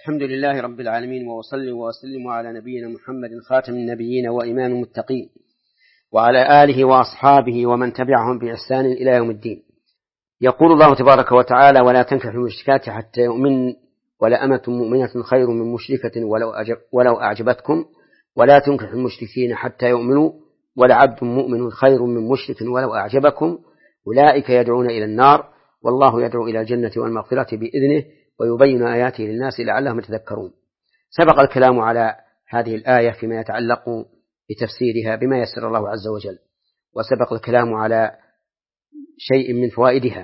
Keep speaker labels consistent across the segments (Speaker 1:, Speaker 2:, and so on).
Speaker 1: الحمد لله رب العالمين، وأصلي وأسلم على نبينا محمد خاتم النبيين وإمام المتقين، وعلى آله وأصحابه ومن تبعهم بإحسان إلى يوم الدين. يقول الله تبارك وتعالى: ولا تنكحوا المشركات حتى يؤمن، ولأمة مؤمنة خير من مشركة ولو أعجبتكم، ولا تنكحوا المشركين حتى يؤمنوا، ولعبد مؤمن خير من مشرك ولو أعجبكم، أولئك يدعون إلى النار والله يدعو إلى الجنة والمغفرة بإذنه ويبين آياته للناس لعلهم يتذكرون. سبق الكلام على هذه الآية فيما يتعلق بتفسيرها بما يسر الله عز وجل، وسبق الكلام على شيء من فوائدها.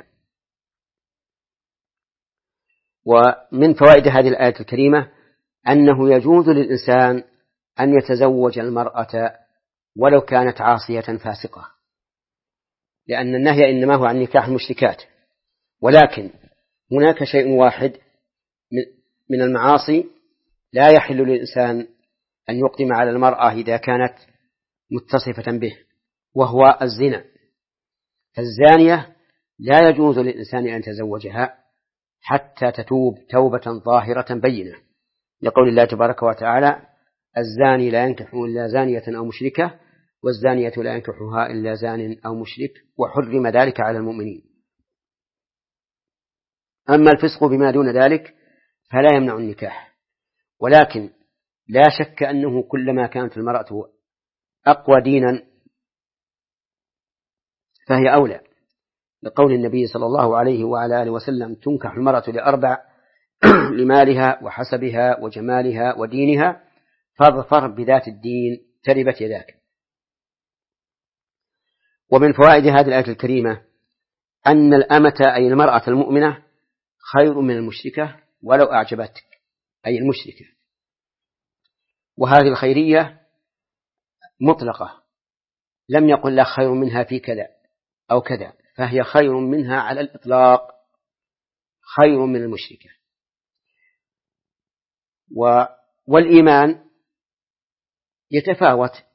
Speaker 1: ومن فوائد هذه الآية الكريمة أنه يجوز للإنسان أن يتزوج المرأة ولو كانت عاصية فاسقة، لأن النهي إنما هو عن نكاح المشركات، ولكن هناك شيء واحد من المعاصي لا يحل للإنسان أن يقدم على المرأة إذا كانت متصفة به، وهو الزنا. فالزانية لا يجوز للإنسان أن يتزوجها حتى تتوب توبة ظاهرة بينة، لقول الله تبارك وتعالى: الزاني لا ينكح إلا زانية أو مشركة، والزانية لا ينكحها إلا زان أو مشرك، وحرم ذلك على المؤمنين. أما الفسق بما دون ذلك فلا يمنع النكاح، ولكن لا شك أنه كلما كانت المرأة أقوى دينا فهي أولى، لقول النبي صلى الله عليه وعلى آله وسلم: تنكح المرأة لأربع: لمالها وحسبها وجمالها ودينها، فاظفر بذات الدين تربت يداك. ومن فوائد هذه الآية الكريمة أن الأمة أي المرأة المؤمنة خير من المشركة ولو أعجبتك، أي المشركة. وهذه الخيرية مطلقة، لم يقل لا خير منها في كذا أو كذا، فهي خير منها على الإطلاق، خير من المشركة. والإيمان يتفاوت،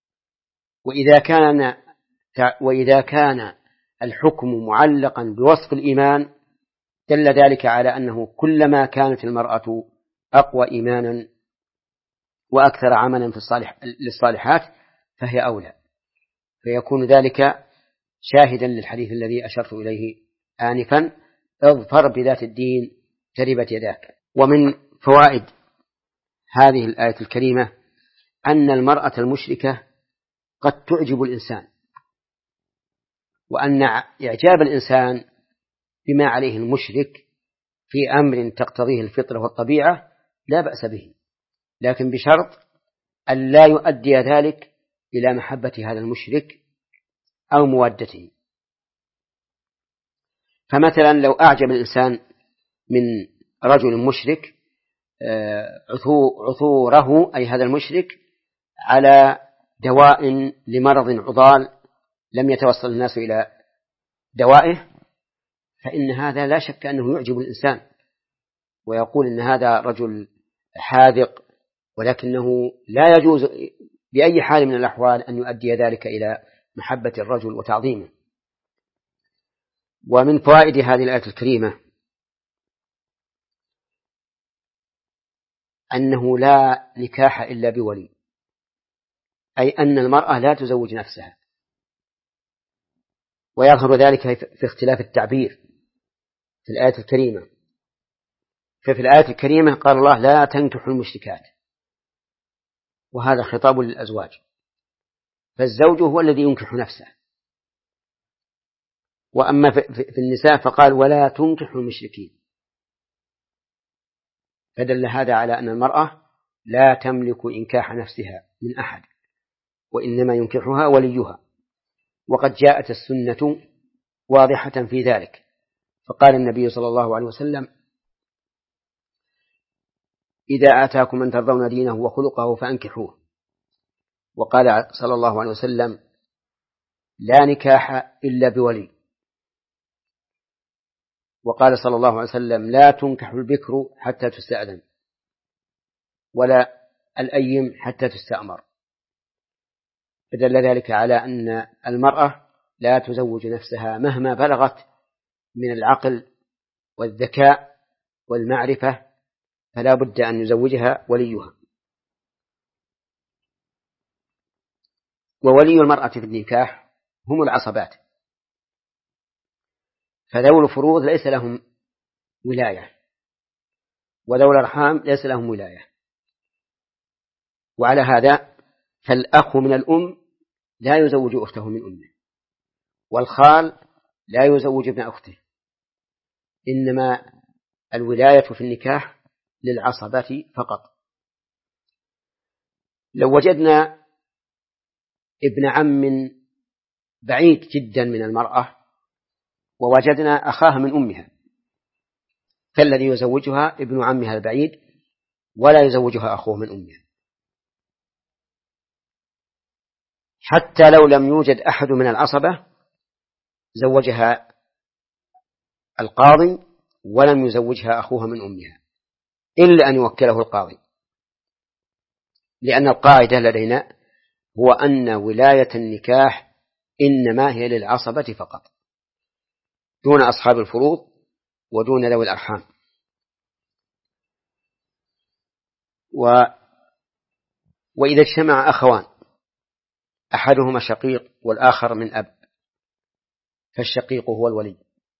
Speaker 1: وإذا كان الحكم معلقا بوصف الإيمان دل ذلك على أنه كلما كانت المرأة أقوى إيمانا وأكثر عملا للصالحات فهي أولى، فيكون ذلك شاهدا للحديث الذي أشرت إليه آنفا: اظفر بذات الدين تربت يداك. ومن فوائد هذه الآية الكريمة أن المرأة المشركة قد تعجب الإنسان، وأن إعجاب الإنسان بما عليه المشرك في أمر تقتضيه الفطرة والطبيعة لا بأس به، لكن بشرط أن لا يؤدي ذلك إلى محبة هذا المشرك أو مودته. فمثلا لو أعجب الإنسان من رجل مشرك عثوره أي هذا المشرك على دواء لمرض عضال لم يتوصل الناس إلى دوائه، فإن هذا لا شك أنه يعجب الإنسان ويقول إن هذا رجل حاذق، ولكنه لا يجوز بأي حال من الأحوال أن يؤدي ذلك إلى محبة الرجل وتعظيمه. ومن فوائد هذه الآية الكريمة أنه لا نكاح إلا بولي، أي أن المرأة لا تزوج نفسها، ويظهر ذلك في اختلاف التعبير في الآية الكريمة. ففي الآية الكريمة قال الله: لا تنكحوا المشركات، وهذا خطاب للأزواج، فالزوج هو الذي ينكح نفسه. وأما في النساء فقال: ولا تنكحوا المشركين، فدل هذا على أن المرأة لا تملك إنكاح نفسها من أحد، وإنما ينكحها وليها. وقد جاءت السنة واضحة في ذلك، فقال النبي صلى الله عليه وسلم: إذا آتاكم من ترضون دينه وخلقه فأنكحوه. وقال صلى الله عليه وسلم: لا نكاح إلا بولي. وقال صلى الله عليه وسلم: لا تنكح البكر حتى تستأذن، ولا الأيم حتى تستأمر. فدل ذلك على أن المرأة لا تزوج نفسها مهما بلغت من العقل والذكاء والمعرفة، فلا بد أن يزوجها وليها. وولي المرأة في النكاح هم العصبات، فذوي الفروض ليس لهم ولاية، وذوي الأرحام ليس لهم ولاية. وعلى هذا فالأخ من الأم لا يزوج أخته من أمه، والخال لا يزوج ابن أخته، إنما الولاية في النكاح للعصبة فقط. لو وجدنا ابن عم بعيد جدا من المرأة ووجدنا أخاها من أمها، فالذي يزوجها ابن عمها البعيد ولا يزوجها أخوه من أمها، حتى لو لم يوجد أحد من العصبة زوجها القاضي ولم يزوجها أخوها من أمها، إلا أن يوكله القاضي، لأن القاعدة لدينا هو أن ولاية النكاح إنما هي للعصبة فقط دون أصحاب الفروض ودون ذوي الأرحام. وإذا اجتمع أخوان أحدهما شقيق والآخر من أب، فالشقيق هو الولي،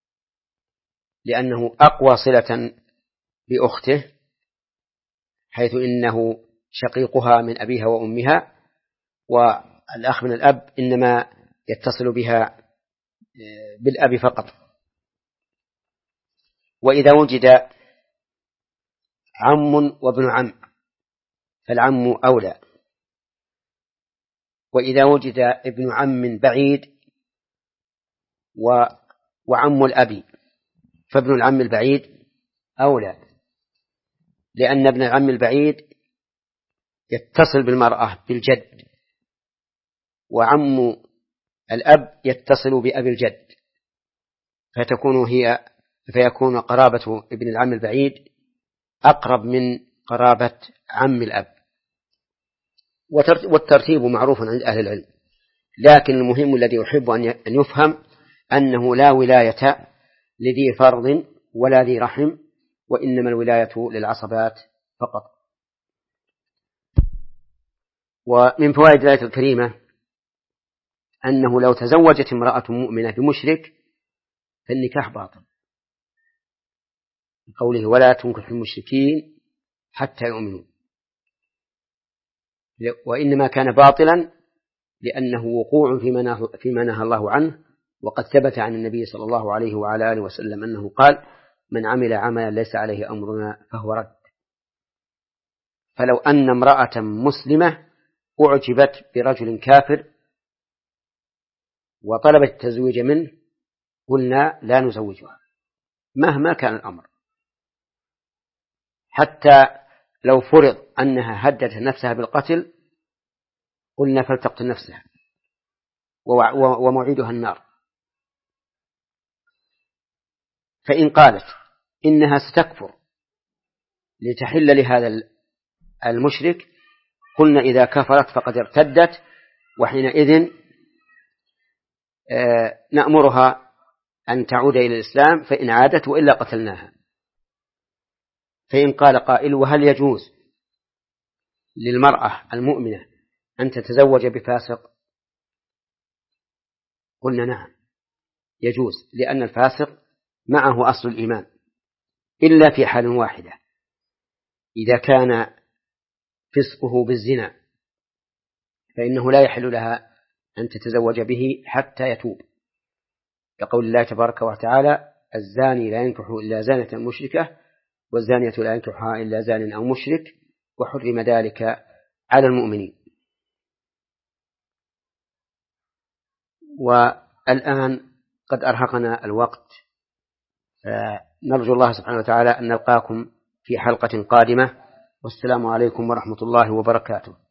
Speaker 1: لأنه أقوى صلة بأخته، حيث إنه شقيقها من أبيها وأمها، والأخ من الأب إنما يتصل بها بالأب فقط. وإذا وجد عم وابن عم فالعم أولى، وإذا وجد ابن عم بعيد وعم الأب فابن العم البعيد أولى، لأن ابن العم البعيد يتصل بالمرأة بالجد، وعم الأب يتصل بأبي الجد، فيكون قرابة ابن العم البعيد أقرب من قرابة عم الأب. والترتيب معروف عند أهل العلم، لكن المهم الذي أحب أن يفهم أنه لا ولاية لذي فرض ولا ذي رحم، وإنما الولاية للعصبات فقط. ومن فوائد الآية الكريمة أنه لو تزوجت امرأة مؤمنة بمشرك فالنكاح باطل، قوله ولا تنكح المشركين حتى يؤمنوا، وإنما كان باطلا لأنه وقوع فيما نهى الله عنه، وقد ثبت عن النبي صلى الله عليه وعلى آله وسلم أنه قال من عمل عملا ليس عليه أمرنا فهو رد. فلو أن امرأة مسلمة أعجبت برجل كافر وطلبت التزويج منه قلنا لا نزوجها مهما كان الأمر، حتى لو فرض أنها هددت نفسها بالقتل قلنا فلتقتل نفسها وموعدها النار. فإن قالت إنها ستكفر لتحل لهذا المشرك قلنا إذا كفرت فقد ارتدت، وحينئذ نأمرها أن تعود إلى الإسلام فإن عادت وإلا قتلناها. فإن قال قائل وهل يجوز للمرأة المؤمنة أن تتزوج بفاسق؟ قلنا نعم يجوز، لأن الفاسق معه أصل الإيمان إلا في حال واحدة، إذا كان فسقه بالزنا فإنه لا يحل لها أن تتزوج به حتى يتوب، كقول الله تبارك وتعالى الزاني لا ينكح إلا زانة مشركة والزانية لا ينكحها إلا زان أو مشرك وحرم ذلك على المؤمنين. والآن قد أرهقنا الوقت، نرجو الله سبحانه وتعالى أن نلقاكم في حلقة قادمة، والسلام عليكم ورحمة الله وبركاته.